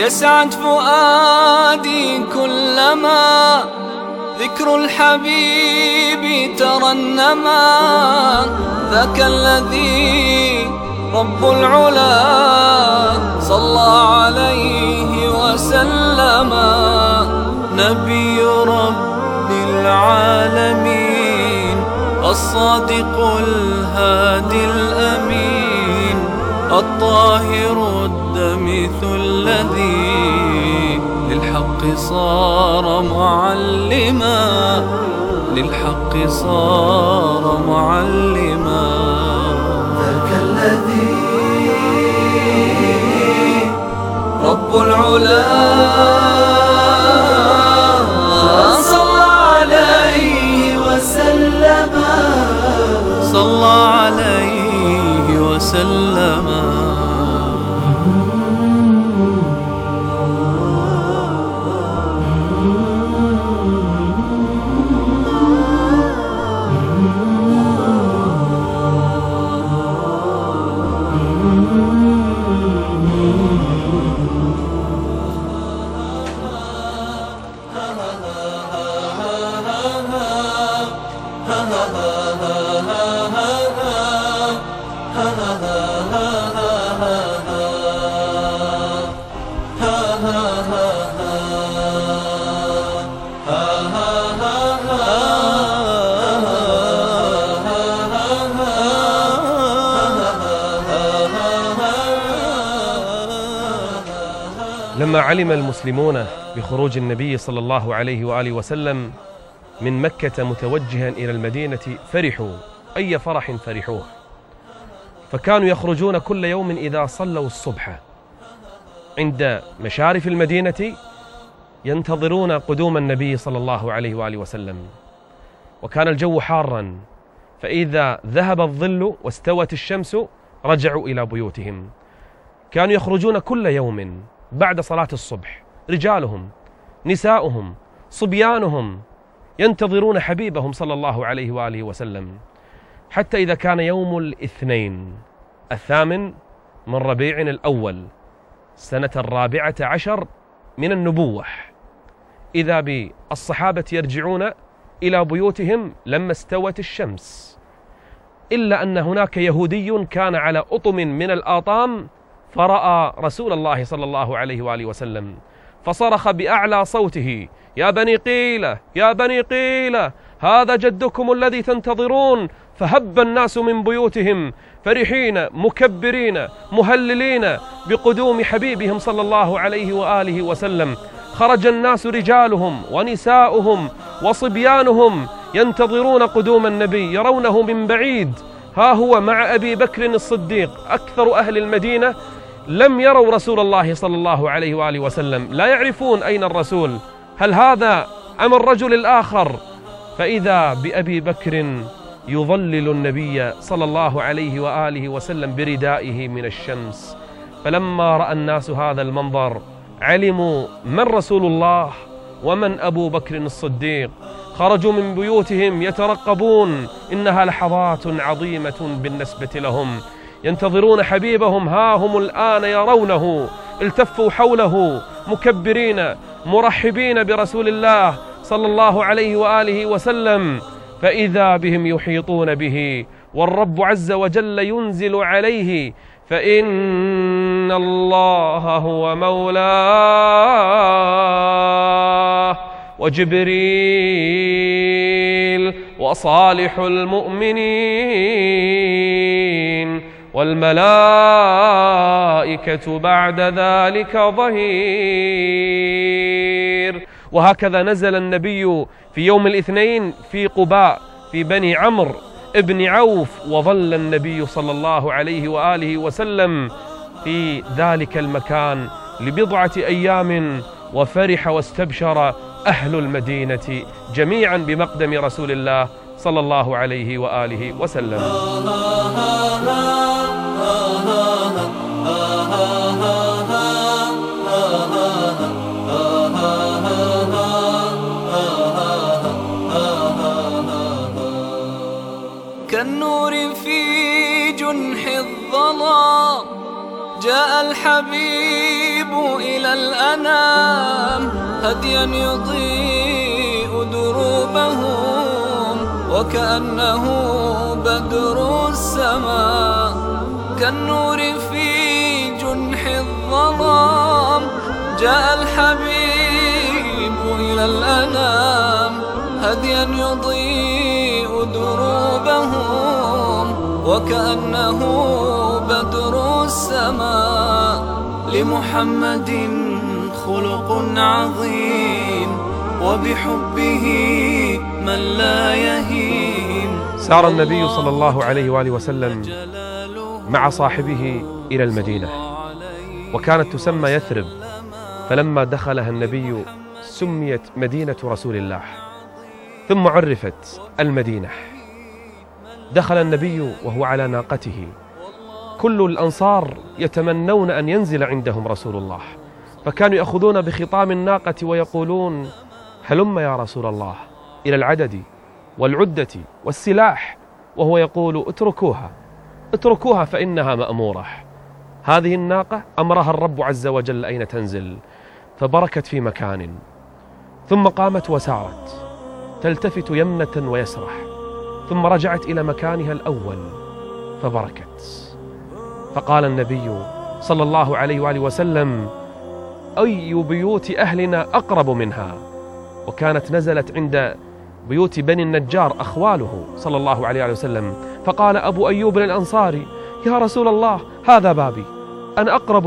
يسعد فؤادي كلما ذكر الحبيب ترنما. ذاك الذي رب العلا صلى عليه وسلم. نبي رب العالمين الصادق الهادي الأمين الطاهر الدمث الذي للحق صار معلما. للحق صار معلما. ذاك الذي رب العلا صلى عليه وسلم. صلى عليه وسلم. لما علم المسلمون بخروج النبي صلى الله عليه وآله وسلم من مكة متوجها إلى المدينة فرحوا أي فرح فرحوه، فكانوا يخرجون كل يوم إذا صلوا الصبح عند مشارف المدينة ينتظرون قدوم النبي صلى الله عليه وآله وسلم. وكان الجو حارا، فإذا ذهب الظل واستوت الشمس رجعوا إلى بيوتهم. كانوا يخرجون كل يوم بعد صلاة الصبح، رجالهم نساؤهم صبيانهم ينتظرون حبيبهم صلى الله عليه وآله وسلم، حتى إذا كان يوم الاثنين 8 من ربيع الأول سنة 14 من النبوة، إذا بالصحابة يرجعون إلى بيوتهم لما استوت الشمس، إلا أن هناك يهودي كان على أطم من الآطام فرأى رسول الله صلى الله عليه وآله وسلم، فصرخ بأعلى صوته: يا بني قيلة يا بني قيلة، هذا جدكم الذي تنتظرون. فهب الناس من بيوتهم فرحين مكبرين مهللين بقدوم حبيبهم صلى الله عليه وآله وسلم. خرج الناس رجالهم ونساؤهم وصبيانهم ينتظرون قدوم النبي، يرونه من بعيد، ها هو مع أبي بكر الصديق. أكثر أهل المدينة لم يروا رسول الله صلى الله عليه وآله وسلم، لا يعرفون أين الرسول، هل هذا أم الرجل الآخر؟ فإذا بأبي بكر يظلل النبي صلى الله عليه وآله وسلم بردائه من الشمس. فلما رأى الناس هذا المنظر علموا من رسول الله ومن أبو بكر الصديق، خرجوا من بيوتهم يترقبون، إنها لحظات عظيمة بالنسبة لهم، ينتظرون حبيبهم، ها هم الآن يرونه، التفوا حوله مكبرين مرحبين برسول الله صلى الله عليه وآله وسلم. فإذا بهم يحيطون به، والرب عز وجل ينزل عليه: فإن الله هو مولاه وجبريل وصالح المؤمنين والملائكة بعد ذلك ظهير. وهكذا نزل النبي في يوم الاثنين في قباء في بني عمرو ابن عوف، وظل النبي صلى الله عليه وآله وسلم في ذلك المكان لبضعة أيام، وفرح واستبشر أهل المدينة جميعا بمقدم رسول الله صلى الله عليه وآله وسلم. كالنور في جنح الظلام جاء الحبيب إلى الأنام هديا يضيء دروبهم وكأنه بدر السماء كالنور في جنح الظلام جاء الحبيب إلى الأنام هديا يضيء دروبهم وكأنه بدر السماء لمحمد خلق عظيم وبحبه من لا يهيم. سار النبي صلى الله عليه وآله وسلم مع صاحبه إلى المدينة وكانت تسمى يثرب، فلما دخلها النبي سميت مدينة رسول الله ثم عرفت المدينة. دخل النبي وهو على ناقته، كل الأنصار يتمنون أن ينزل عندهم رسول الله، فكانوا يأخذون بخطام الناقة ويقولون هلم يا رسول الله إلى العدد والعدة والسلاح، وهو يقول اتركوها فإنها مأمورة. هذه الناقة أمرها الرب عز وجل أين تنزل، فبركت في مكان ثم قامت وسارت تلتفت يمنة ويسرة ثم رجعت إلى مكانها الأول فبركت. فقال النبي صلى الله عليه وآله وسلم أي بيوت أهلنا أقرب منها، وكانت نزلت عند بيوت بني النجار أخواله صلى الله عليه وآله وسلم. فقال أبو أيوب الأنصاري يا رسول الله هذا بابي، أنا أقرب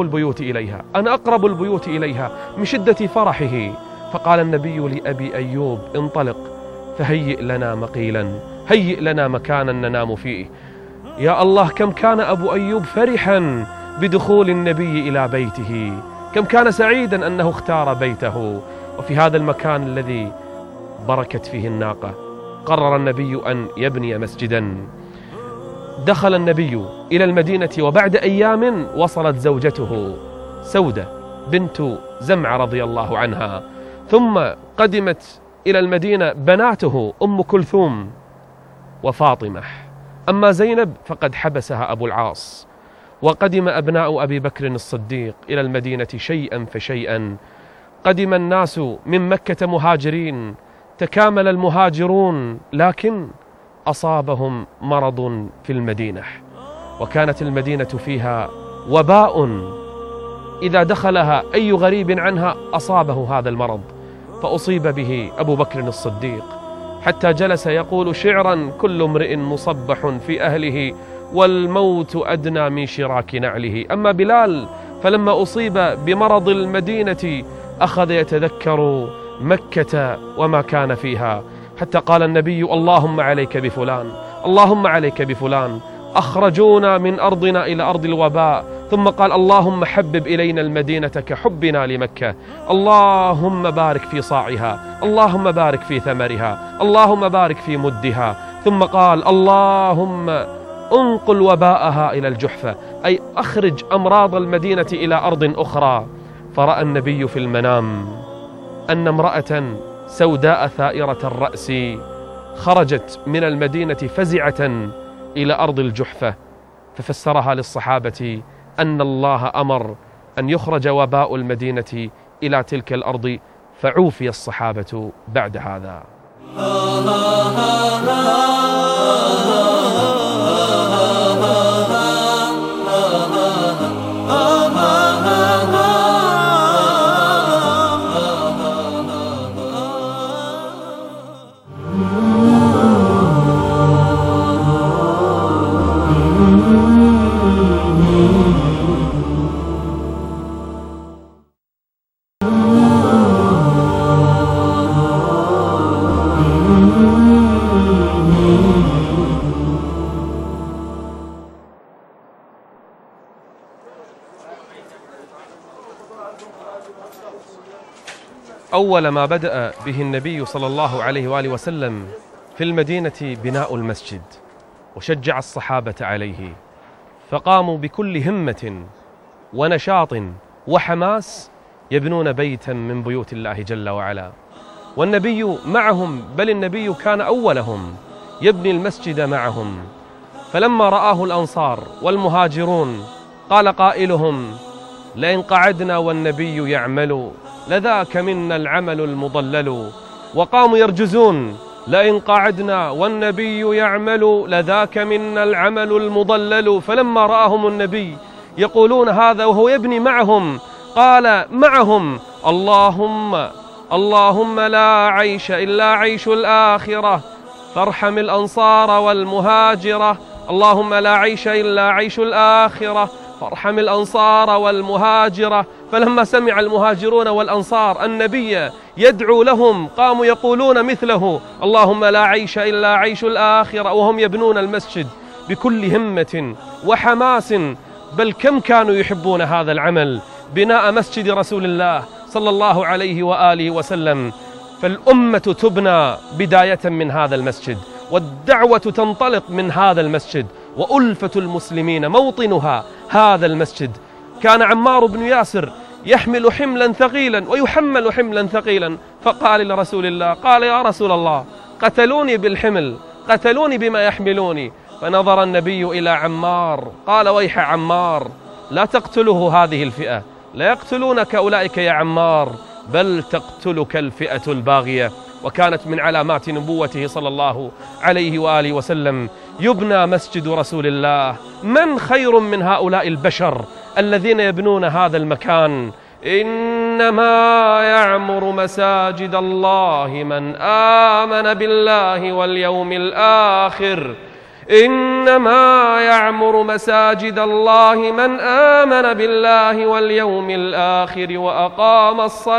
البيوت إليها من شدة فرحه. فقال النبي لأبي أيوب انطلق فهيئ لنا مقيلا، هيئ لنا مكانا ننام فيه. يا الله كم كان أبو أيوب فرحا بدخول النبي إلى بيته، كم كان سعيدا أنه اختار بيته. وفي هذا المكان الذي بركت فيه الناقة قرر النبي أن يبني مسجدا. دخل النبي إلى المدينة وبعد أيام وصلت زوجته سودة بنت زمعة رضي الله عنها، ثم قدمت إلى المدينة بناته أم كلثوم وفاطمة. أما زينب فقد حبسها أبو العاص. وقدم أبناء أبي بكر الصديق إلى المدينة شيئا فشيئا. قدم الناس من مكة مهاجرين، تكامل المهاجرون لكن أصابهم مرض في المدينة، وكانت المدينة فيها وباء إذا دخلها أي غريب عنها أصابه هذا المرض، فأصيب به أبو بكر الصديق حتى جلس يقول شعرا كل امرئ مصبح في أهله والموت أدنى من شراك نعله. أما بلال فلما أصيب بمرض المدينة أخذ يتذكر مكة وما كان فيها، حتى قال النبي اللهم عليك بفلان، اللهم عليك بفلان، أخرجونا من أرضنا إلى أرض الوباء. ثم قال اللهم حبب إلينا المدينة كحبنا لمكة، اللهم بارك في صاعها، اللهم بارك في ثمرها، اللهم بارك في مدها. ثم قال اللهم انقل وباءها إلى الجحفة، أي أخرج أمراض المدينة إلى أرض أخرى. فرأى النبي في المنام أن امرأة سوداء ثائرة الرأس خرجت من المدينة فزعة إلى أرض الجحفة، ففسرها للصحابة أن الله أمر أن يخرج وباء المدينة إلى تلك الأرض، فعوفي الصحابة بعد هذا. أول ما بدأ به النبي صلى الله عليه وآله وسلم في المدينة بناء المسجد، وشجع الصحابة عليه، فقاموا بكل همة ونشاط وحماس يبنون بيتا من بيوت الله جل وعلا، والنبي معهم، بل النبي كان أولهم يبني المسجد معهم. فلما رآه الأنصار والمهاجرون قال قائلهم لئن قعدنا والنبي يعمل لذاك منا العمل المضلل. وقاموا يرجزون: لئن قعدنا والنبي يعمل لذاك منا العمل المضلل. فلما رآهم النبي يقولون هذا وهو يبني معهم، قال معهم: اللهم لا عيش إلا عيش الآخرة فارحم الأنصار والمهاجرة. اللهم لا عيش إلا عيش الآخرة فارحم الأنصار والمهاجرة. فلما سمع المهاجرون والأنصار النبي يدعو لهم قاموا يقولون مثله: اللهم لا عيش إلا عيش الآخرة، وهم يبنون المسجد بكل همة وحماس. بل كم كانوا يحبون هذا العمل، بناء مسجد رسول الله صلى الله عليه وآله وسلم. فالأمة تبنى بداية من هذا المسجد، والدعوة تنطلق من هذا المسجد، وألفة المسلمين موطنها هذا المسجد. كان عمار بن ياسر يحمل حملا ثقيلا ويحمل حملا ثقيلا، فقال لرسول الله، قال: يا رسول الله، قتلوني بالحمل، قتلوني بما يحملوني. فنظر النبي إلى عمار قال: ويح عمار، لا تقتله هذه الفئة، لا يقتلونك أولئك يا عمار، بل تقتلك الفئة الباغية. وكانت من علامات نبوته صلى الله عليه وآله وسلم يبنى مسجد رسول الله. من خير من هؤلاء البشر الذين يبنون هذا المكان؟ إنما يعمر مساجد الله من آمن بالله واليوم الآخر. إنما يعمر مساجد الله من آمن بالله واليوم الآخر وأقام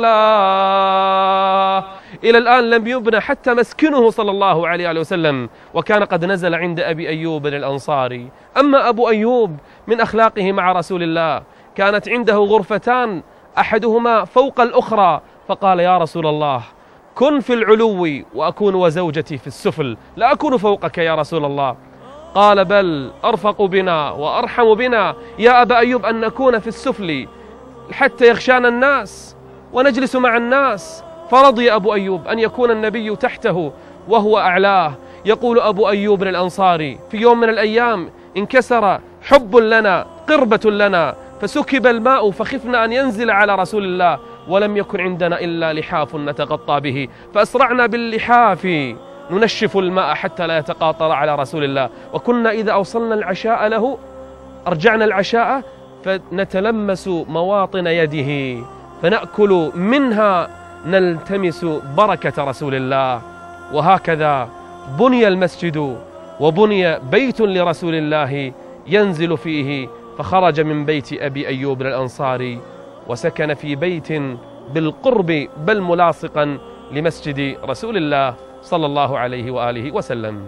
الصلاة. إلى الآن لم يبنى حتى مسكنه صلى الله عليه وسلم، وكان قد نزل عند أبي أيوب الأنصاري. أما أبو أيوب من أخلاقه مع رسول الله كانت عنده غرفتان أحدهما فوق الأخرى، فقال: يا رسول الله، كن في العلو وأكون وزوجتي في السفل، لا أكون فوقك يا رسول الله. قال: بل أرفق بنا وأرحم بنا يا أبا أيوب أن نكون في السفل حتى يغشانا الناس ونجلس مع الناس. فرضي أبو أيوب أن يكون النبي تحته وهو أعلاه. يقول أبو أيوب الأنصاري: في يوم من الأيام انكسر حب لنا، قربة لنا، فسكب الماء فخفنا أن ينزل على رسول الله، ولم يكن عندنا إلا لحاف نتغطى به، فأسرعنا باللحاف ننشف الماء حتى لا يتقاطر على رسول الله. وكنا إذا أوصلنا العشاء له أرجعنا العشاء فنتلمس مواطن يده فنأكل منها نلتمس بركة رسول الله. وهكذا بني المسجد وبني بيت لرسول الله ينزل فيه، فخرج من بيت أبي أيوب الأنصاري وسكن في بيت بالقرب بل ملاصقا لمسجد رسول الله صلى الله عليه وآله وسلم.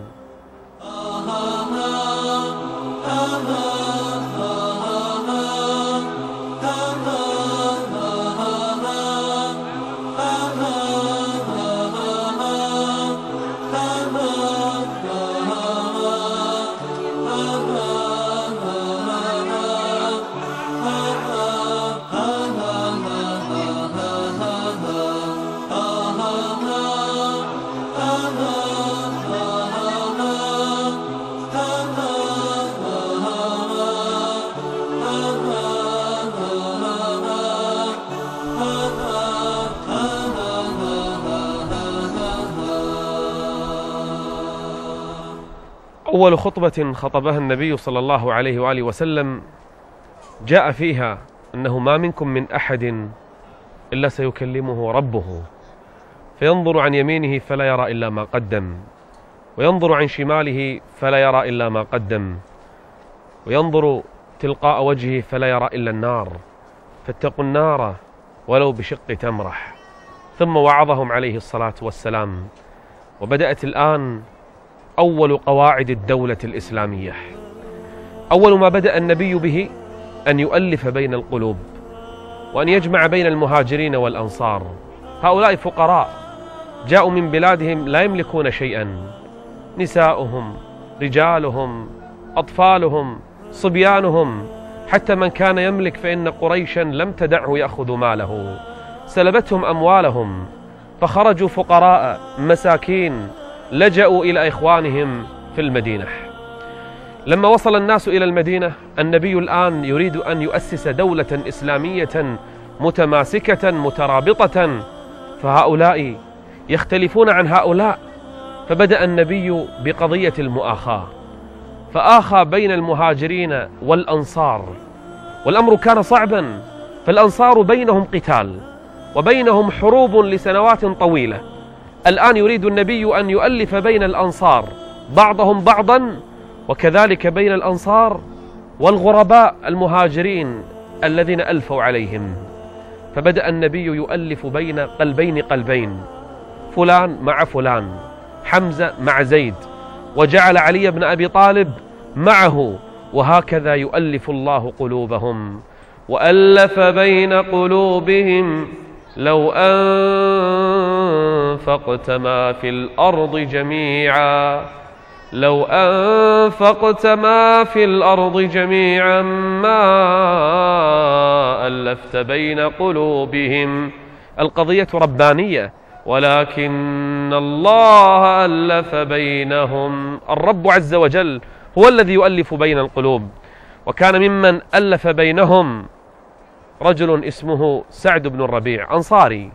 أول خطبة خطبها النبي صلى الله عليه وآله وسلم جاء فيها أنه ما منكم من أحد إلا سيكلمه ربه، فينظر عن يمينه فلا يرى إلا ما قدم، وينظر عن شماله فلا يرى إلا ما قدم، وينظر تلقاء وجهه فلا يرى إلا النار، فاتقوا النار ولو بشق تمرح. ثم وعظهم عليه الصلاة والسلام. وبدأت الآن أول قواعد الدولة الإسلامية. أول ما بدأ النبي به أن يؤلف بين القلوب وأن يجمع بين المهاجرين والأنصار. هؤلاء فقراء جاءوا من بلادهم لا يملكون شيئا، نساؤهم، رجالهم، أطفالهم، صبيانهم، حتى من كان يملك فإن قريشا لم تدعه يأخذ ماله، سلبتهم أموالهم، فخرجوا فقراء مساكين لجأوا إلى إخوانهم في المدينة. لما وصل الناس إلى المدينة، النبي الآن يريد أن يؤسس دولة إسلامية متماسكة مترابطة، فهؤلاء يختلفون عن هؤلاء، فبدأ النبي بقضية المؤاخاة، فآخى بين المهاجرين والأنصار، والأمر كان صعبا، فالأنصار بينهم قتال وبينهم حروب لسنوات طويلة. الآن يريد النبي أن يؤلف بين الأنصار بعضهم بعضا، وكذلك بين الأنصار والغرباء المهاجرين الذين ألفوا عليهم. فبدأ النبي يؤلف بين قلبين، فلان مع فلان، حمزة مع زيد، وجعل علي بن أبي طالب معه، وهكذا يؤلف الله قلوبهم. وألف بين قلوبهم لو أنفقت ما في الأرض جميعا، لو أنفقت ما في الأرض جميعا ما ألفت بين قلوبهم. القضية ربانية، ولكن الله ألف بينهم. الرب عز وجل هو الذي يؤلف بين القلوب. وكان ممن ألف بينهم رجل اسمه سعد بن الربيع أنصاري،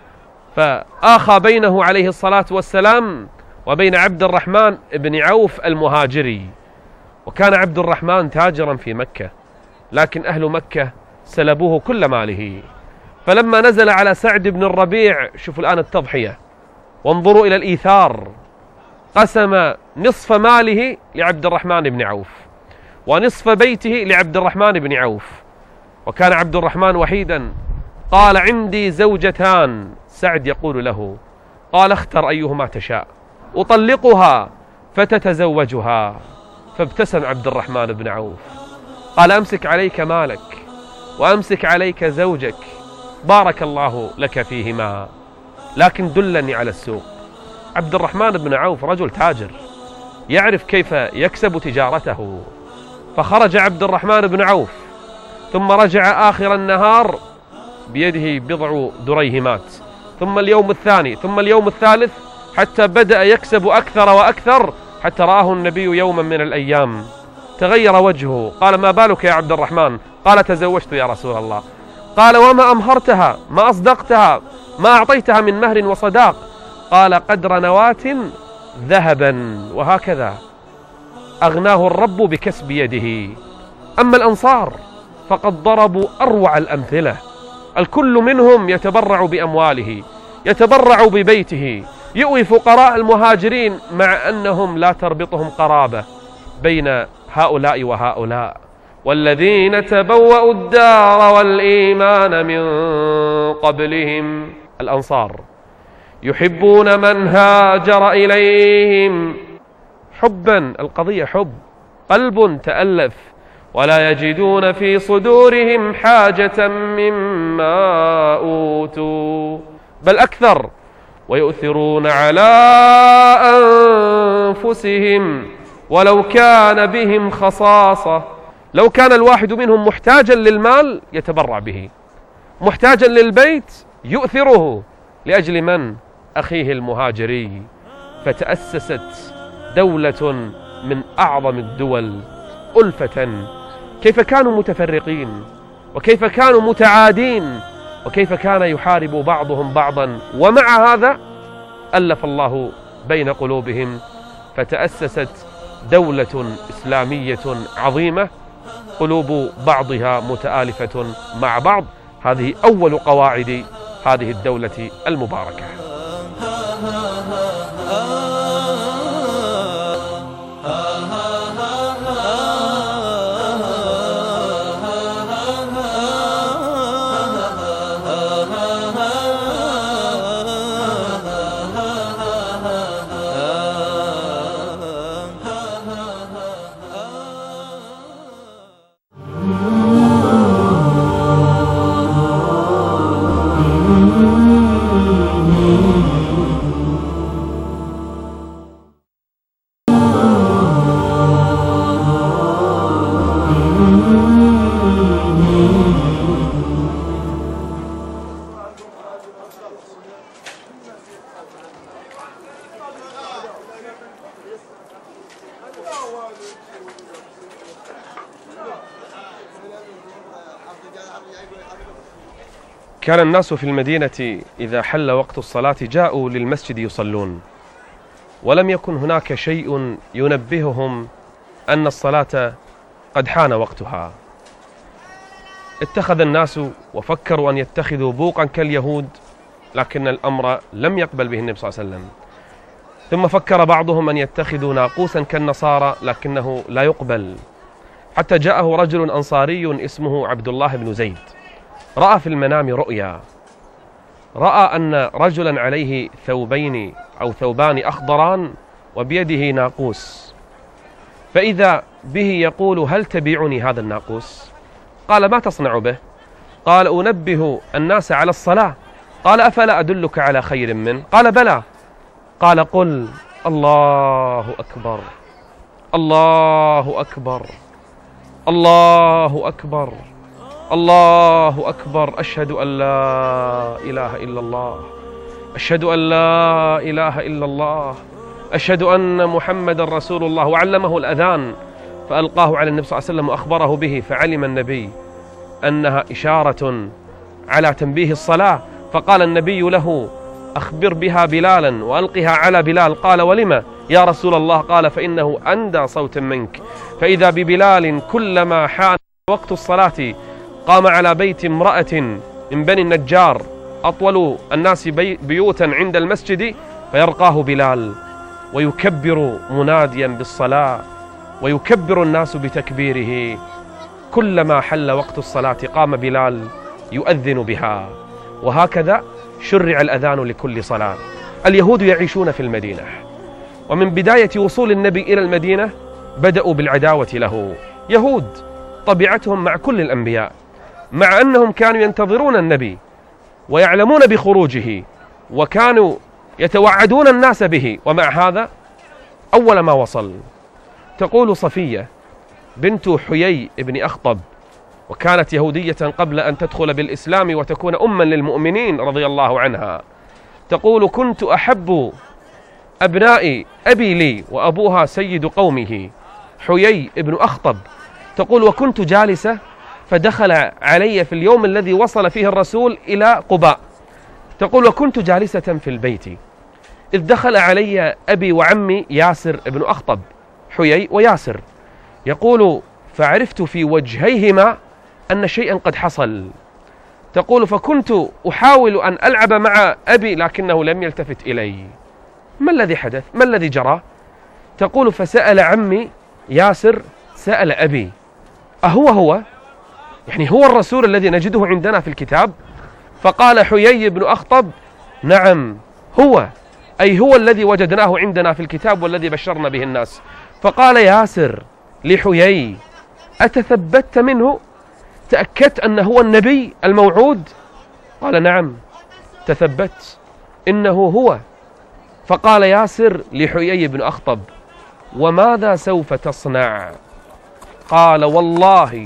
فآخى بينه عليه الصلاة والسلام وبين عبد الرحمن بن عوف المهاجري. وكان عبد الرحمن تاجرا في مكة، لكن أهل مكة سلبوه كل ماله. فلما نزل على سعد بن الربيع، شوفوا الآن التضحية، وانظروا إلى الإيثار، قسم نصف ماله لعبد الرحمن بن عوف ونصف بيته لعبد الرحمن بن عوف. وكان عبد الرحمن وحيدا. قال: عندي زوجتان. سعد يقول له: قال: اختر أيهما تشاء، أطلقها فتتزوجها. فابتسم عبد الرحمن بن عوف، قال: أمسك عليك مالك وأمسك عليك زوجك، بارك الله لك فيهما، لكن دلني على السوق. عبد الرحمن بن عوف رجل تاجر يعرف كيف يكسب تجارته. فخرج عبد الرحمن بن عوف، ثم رجع آخر النهار بيده بضع دريهمات، ثم اليوم الثاني، ثم اليوم الثالث، حتى بدأ يكسب أكثر وأكثر، حتى رآه النبي يوما من الأيام تغير وجهه. قال: ما بالك يا عبد الرحمن؟ قال: تزوجت يا رسول الله. قال: وما أمهرتها؟ ما أصدقتها؟ ما أعطيتها من مهر وصداق؟ قال: قدر نواة ذهبا. وهكذا أغناه الرب بكسب يده. أما الأنصار فقد ضربوا أروع الأمثلة، الكل منهم يتبرع بأمواله، يتبرع ببيته، يؤوي فقراء المهاجرين، مع أنهم لا تربطهم قرابة بين هؤلاء وهؤلاء. والذين تبوأوا الدار والإيمان من قبلهم، الأنصار، يحبون من هاجر إليهم حبا، القضية حب، قلب تألف، ولا يجدون في صدورهم حاجة مما أوتوا، بل أكثر، ويؤثرون على أنفسهم ولو كان بهم خصاصة. لو كان الواحد منهم محتاجا للمال يتبرع به، محتاجا للبيت يؤثره، لأجل من؟ أخيه المهاجري. فتأسست دولة من أعظم الدول ألفة. كيف كانوا متفرقين، وكيف كانوا متعادين، وكيف كان يحارب بعضهم بعضا، ومع هذا ألف الله بين قلوبهم، فتأسست دولة إسلامية عظيمة، قلوب بعضها متآلفة مع بعض. هذه أول قواعد هذه الدولة المباركة. كان الناس في المدينة إذا حل وقت الصلاة جاءوا للمسجد يصلون، ولم يكن هناك شيء ينبههم أن الصلاة قد حان وقتها. اتخذ الناس وفكروا أن يتخذوا بوقا كاليهود، لكن الأمر لم يقبل به النبي صلى الله عليه وسلم. ثم فكر بعضهم أن يتخذوا ناقوسا كالنصارى، لكنه لا يقبل. حتى جاءه رجل أنصاري اسمه عبد الله بن زيد، رأى في المنام رؤيا، رأى أن رجلا عليه ثوبين أو ثوبان أخضران وبيده ناقوس، فإذا به يقول: هل تبيعني هذا الناقوس؟ قال: ما تصنع به؟ قال: أنبه الناس على الصلاة. قال: أفلا أدلك على خير منه؟ قال: بلى. قال: قل الله أكبر، الله أكبر، الله أكبر، الله أكبر، أشهد أن لا إله إلا الله، أشهد أن لا إله إلا الله، أشهد أن محمد رسول الله. وعلمه الأذان فألقاه على النبي صلى الله عليه وسلم وأخبره به، فعلم النبي أنها إشارة على تنبيه الصلاة، فقال النبي له: أخبر بها بلالا وألقها على بلال. قال: ولم يا رسول الله؟ قال: فإنه أندى صوت منك. فإذا ببلال كلما حان وقت الصلاة قام على بيت امرأة من بني النجار أطول الناس بيوتا عند المسجد، فيرقاه بلال ويكبر مناديا بالصلاة، ويكبر الناس بتكبيره. كلما حل وقت الصلاة قام بلال يؤذن بها، وهكذا شرع الأذان لكل صلاة. اليهود يعيشون في المدينة، ومن بداية وصول النبي إلى المدينة بدأوا بالعداوة له. يهود طبيعتهم مع كل الأنبياء، مع أنهم كانوا ينتظرون النبي ويعلمون بخروجه وكانوا يتوعدون الناس به، ومع هذا أول ما وصل تقول صفية بنت حيي بن أخطب، وكانت يهودية قبل أن تدخل بالإسلام وتكون أما للمؤمنين رضي الله عنها، تقول: كنت أحب أبناء أبي لي وأبوها سيد قومه حيي بن أخطب. تقول: وكنت جالسة فدخل علي في اليوم الذي وصل فيه الرسول إلى قباء. تقول: وكنت جالسة في البيت إذ دخل علي أبي وعمي ياسر بن أخطب، حيي وياسر. يقول: فعرفت في وجهيهما أن شيئا قد حصل. تقول: فكنت أحاول أن ألعب مع أبي لكنه لم يلتفت إلي. ما الذي حدث؟ ما الذي جرى؟ تقول: فسأل عمي ياسر، سأل أبي: أهو يعني هو الرسول الذي نجده عندنا في الكتاب؟ فقال حيي بن أخطب: نعم هو، أي هو الذي وجدناه عندنا في الكتاب والذي بشرنا به الناس. فقال ياسر لحيي: أتثبت منه؟ تأكدت أنه هو النبي الموعود؟ قال: نعم تثبت إنه هو. فقال ياسر لحيي بن أخطب: وماذا سوف تصنع؟ قال: والله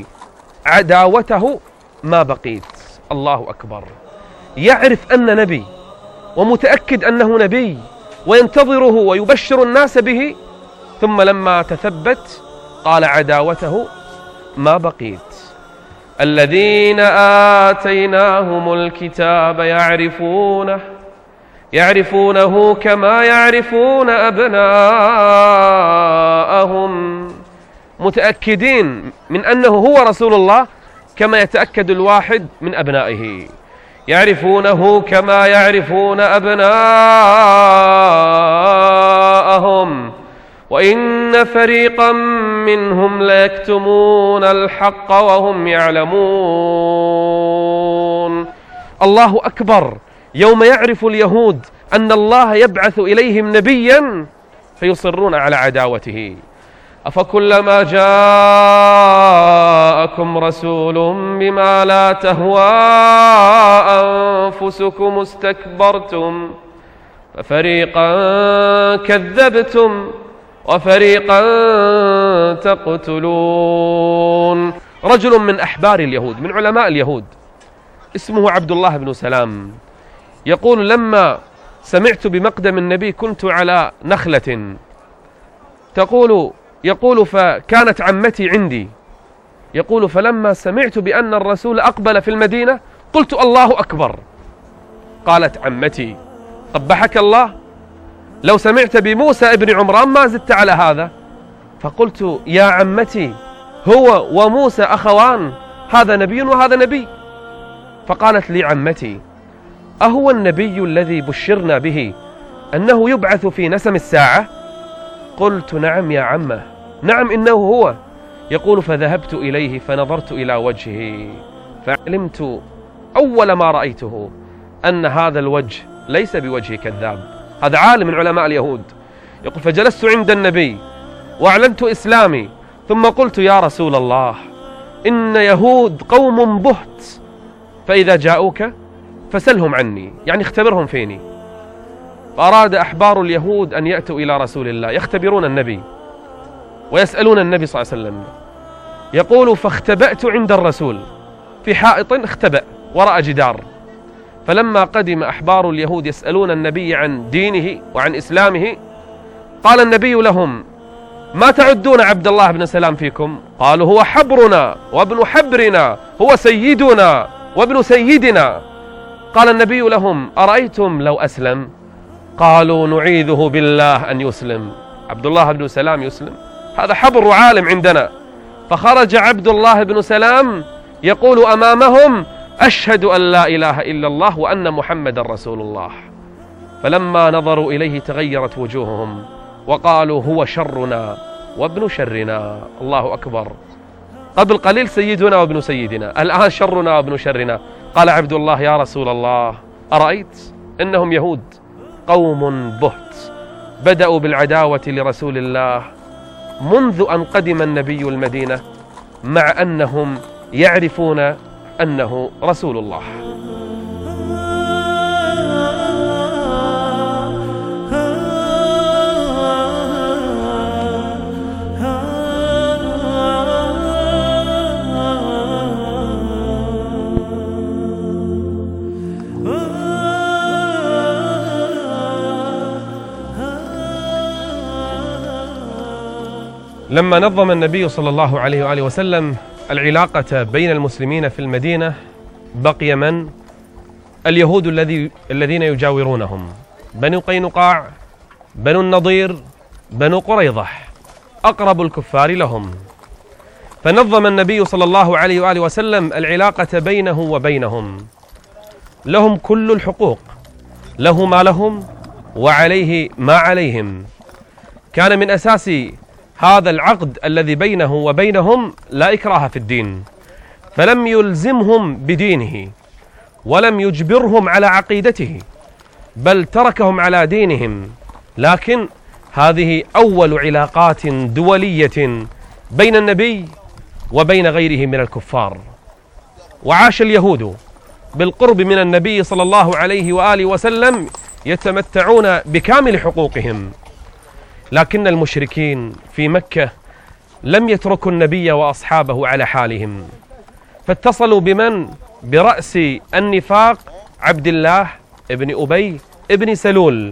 عداوته ما بقيت. الله أكبر، يعرف أن نبي ومتأكد أنه نبي وينتظره ويبشر الناس به، ثم لما تثبت قال: عداوته ما بقيت. الذين آتيناهم الكتاب يعرفونه كما يعرفون أبناءهم، متأكدين من أنه هو رسول الله كما يتأكد الواحد من أبنائه. يعرفونه كما يعرفون أبناءهم وإن فريقا منهم ليكتمون الحق وهم يعلمون. الله أكبر، يوم يعرف اليهود أن الله يبعث إليهم نبيا فيصرون على عداوته. أفكلما جاءكم رسول بما لا تهوى أنفسكم استكبرتم ففريقا كذبتم وفريقا تقتلون. رجل من أحبار اليهود من علماء اليهود اسمه عبد الله بن سلام يقول: لما سمعت بمقدم النبي كنت على نخلة. يقول: فكانت عمتي عندي. يقول فلما سمعت بأن الرسول أقبل في المدينة قلت الله أكبر. قالت عمتي قبحك الله، لو سمعت بموسى ابن عمران ما زدت على هذا. فقلت يا عمتي هو وموسى أخوان، هذا نبي وهذا نبي. فقالت لي عمتي أهو النبي الذي بشرنا به أنه يبعث في نسم الساعة؟ قلت نعم يا عمه، نعم إنه هو. يقول فذهبت إليه فنظرت إلى وجهه فعلمت أول ما رأيته أن هذا الوجه ليس بوجه كذاب، هذا عالم من علماء اليهود. يقول فجلست عند النبي وأعلنت إسلامي، ثم قلت يا رسول الله إن يهود قوم بهت، فإذا جاءوك فسلهم عني، يعني اختبرهم فيني. فأراد أحبار اليهود أن يأتوا إلى رسول الله يختبرون النبي ويسألون النبي صلى الله عليه وسلم. يقول فاختبأت عند الرسول في حائط، اختبأ وراء جدار. فلما قدم أحبار اليهود يسألون النبي عن دينه وعن إسلامه، قال النبي لهم ما تعدون عبد الله بن سلام فيكم؟ قالوا هو حبرنا وابن حبرنا، هو سيدنا وابن سيدنا. قال النبي لهم أرأيتم لو أسلم؟ قالوا نعيذه بالله أن يسلم. عبد الله بن سلام يسلم؟ هذا حبر وعالم عندنا. فخرج عبد الله بن سلام يقول أمامهم أشهد أن لا إله إلا الله وأن محمد رسول الله. فلما نظروا إليه تغيرت وجوههم وقالوا هو شرنا وابن شرنا. الله أكبر، قبل قليل سيدنا وابن سيدنا، الآن شرنا وابن شرنا. قال عبد الله يا رسول الله أرأيت إنهم يهود قوم بهت، بدأوا بالعداوة لرسول الله منذ أن قدم النبي المدينة، مع أنهم يعرفون أنه رسول الله. لما نظم النبي صلى الله عليه وآله وسلم العلاقة بين المسلمين في المدينة، بقي من؟ اليهود الذين يجاورونهم، بنو قينقاع، بنو النضير، بنو قريظة، أقرب الكفار لهم. فنظم النبي صلى الله عليه وآله وسلم العلاقة بينه وبينهم، لهم كل الحقوق، له ما لهم وعليه ما عليهم. كان من أساس هذا العقد الذي بينه وبينهم لا إكراه في الدين، فلم يلزمهم بدينه ولم يجبرهم على عقيدته، بل تركهم على دينهم. لكن هذه أول علاقات دولية بين النبي وبين غيره من الكفار. وعاش اليهود بالقرب من النبي صلى الله عليه وآله وسلم يتمتعون بكامل حقوقهم، لكن المشركين في مكة لم يتركوا النبي وأصحابه على حالهم، فاتصلوا بمن؟ برأس النفاق عبد الله ابن أبي ابن سلول،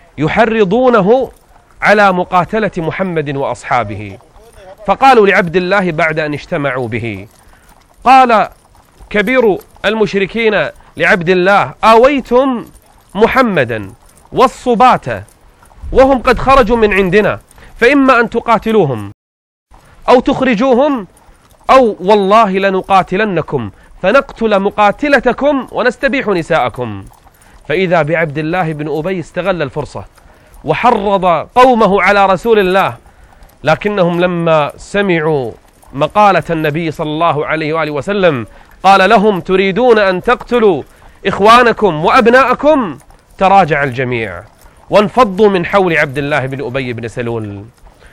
يحرضونه على مقاتلة محمد وأصحابه. فقالوا لعبد الله بعد أن اجتمعوا به، قال كبير المشركين لعبد الله آويتم محمدا والصباة وهم قد خرجوا من عندنا، فإما أن تقاتلوهم أو تخرجوهم أو والله لنقاتلنكم فنقتل مقاتلتكم ونستبيح نساءكم. فإذا بعبد الله بن أبي استغل الفرصة وحرض قومه على رسول الله، لكنهم لما سمعوا مقالة النبي صلى الله عليه وآله وسلم قال لهم تريدون أن تقتلوا إخوانكم وأبناءكم، تراجع الجميع وانفضوا من حول عبد الله بن أبي بن سلول.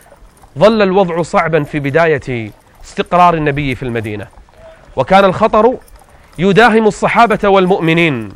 ظل الوضع صعبا في بداية استقرار النبي في المدينة، وكان الخطر يداهم الصحابة والمؤمنين،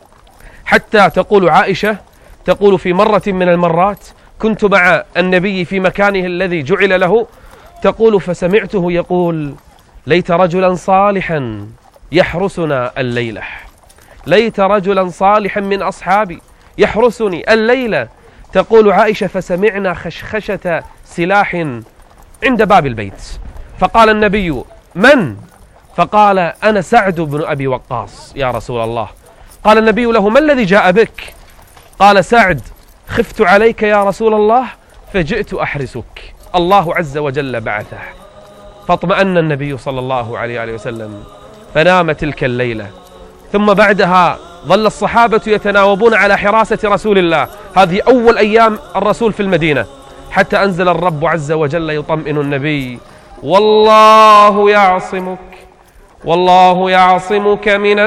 حتى تقول عائشة تقول في مرة من المرات كنت مع النبي في مكانه الذي جعل له، تقول فسمعته يقول ليت رجلا صالحا يحرسنا الليلة، ليت رجلا صالحا من أصحابي يحرسني الليلة. تقول عائشة فسمعنا خشخشة سلاح عند باب البيت، فقال النبي من؟ فقال: أنا سعد بن أبي وقاص يا رسول الله. قال النبي له: ما الذي جاء بك؟ قال سعد: خفت عليك يا رسول الله فجئت أحرسك، الله عز وجل بعثه. فاطمأن النبي صلى الله عليه وسلم فنام تلك الليلة. ثم بعدها ظل الصحابة يتناوبون على حراسة رسول الله، هذه أول أيام الرسول في المدينة، حتى أنزل الرب عز وجل يطمئن النبي: والله يعصمك من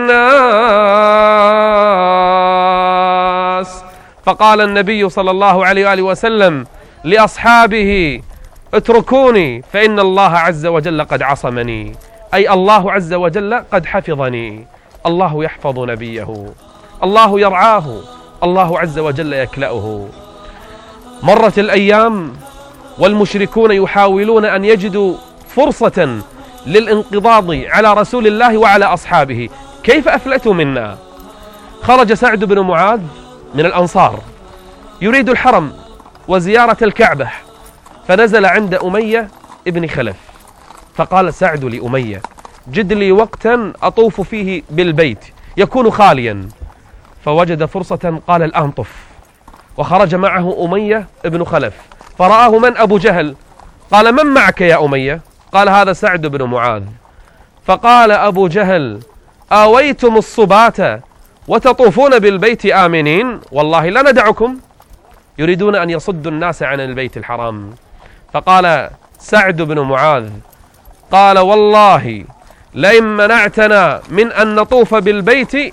الناس. فقال النبي صلى الله عليه وآله وسلم لأصحابه: اتركوني فإن الله عز وجل قد عصمني، أي الله عز وجل قد حفظني. الله يحفظ نبيه، الله يرعاه، الله عز وجل يكلأه. مرت الأيام والمشركون يحاولون أن يجدوا فرصة للانقضاض على رسول الله وعلى أصحابه. كيف أفلتوا منا؟ خرج سعد بن معاذ من الأنصار يريد الحرم وزيارة الكعبة، فنزل عند أمية ابن خلف، فقال سعد لأمية: جد لي وقتا أطوف فيه بالبيت يكون خاليا. فوجد فرصة قال: الآن طف. وخرج معه أمية ابن خلف، فرآه من؟ أبو جهل. قال: من معك يا أمية؟ قال: هذا سعد بن معاذ. فقال أبو جهل: آويتم الصباة وتطوفون بالبيت آمنين؟ والله لا ندعكم. يريدون أن يصدوا الناس عن البيت الحرام. فقال سعد بن معاذ: قال: والله لئن منعتنا من أن نطوف بالبيت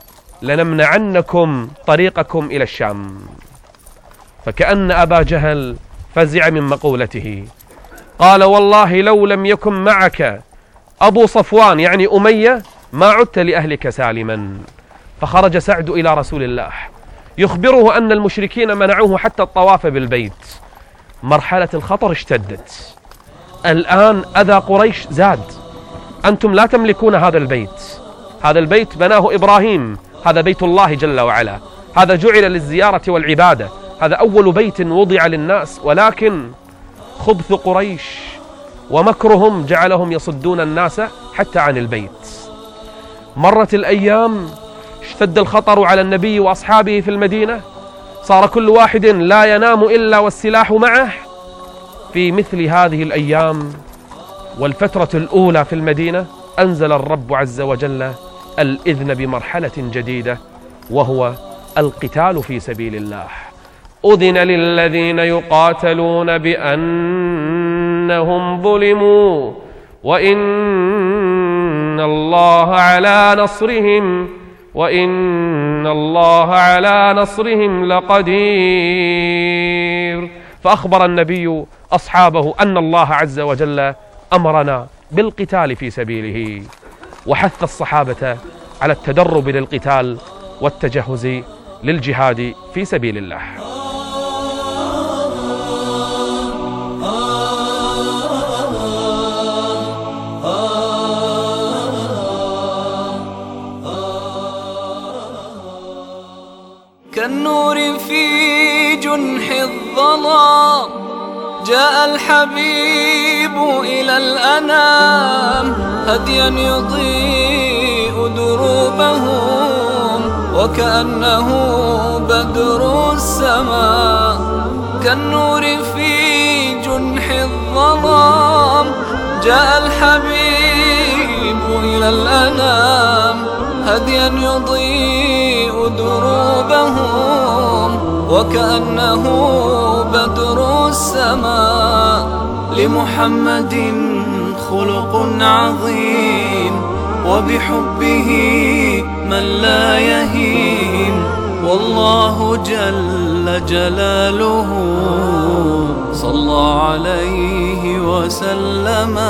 لنمنعنكم طريقكم إلى الشام. فكأن أبا جهل فزع من مقولته. قال: والله لو لم يكن معك أبو صفوان يعني أمية ما عدت لأهلك سالما. فخرج سعد إلى رسول الله يخبره أن المشركين منعوه حتى الطواف بالبيت. مرحلة الخطر اشتدت، الآن أذى قريش زاد. أنتم لا تملكون هذا البيت، هذا البيت بناه إبراهيم، هذا بيت الله جل وعلا، هذا جعل للزيارة والعبادة، هذا أول بيت وضع للناس، ولكن خبث قريش ومكرهم جعلهم يصدون الناس حتى عن البيت. مرت الأيام، اشتد الخطر على النبي وأصحابه في المدينة، صار كل واحد لا ينام إلا والسلاح معه. في مثل هذه الأيام والفترة الأولى في المدينة أنزل الرب عز وجل الإذن بمرحلة جديدة، وهو القتال في سبيل الله. أذن للذين يقاتلون بأنهم ظلموا وإن الله على نصرهم لقدير. فأخبر النبي أصحابه أن الله عز وجل أمرنا بالقتال في سبيله، وحث الصحابة على التدرب للقتال والتجهز للجهاد في سبيل الله. كالنور في جنح الظلام جاء الحبيب إلى الأنام، هديا يضيء دروبهم وكأنه بدر السماء. كالنور في جنح الظلام جاء الحبيب إلى الأنام، هديا يضيء دروبهم وكأنه بدر السماء. لمحمد خلق عظيم وبحبه من لا يهيم، والله جل جلاله صلى عليه وسلم.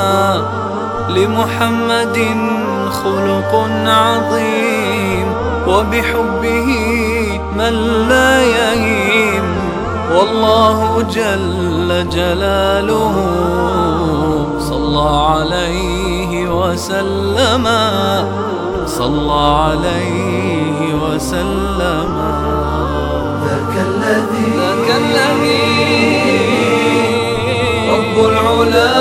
لمحمد خلق عظيم وبحبه من لا يهيم، والله جل جلاله صلى عليه وسلم، صلى عليه وسلم. ذاك الذي رب العلا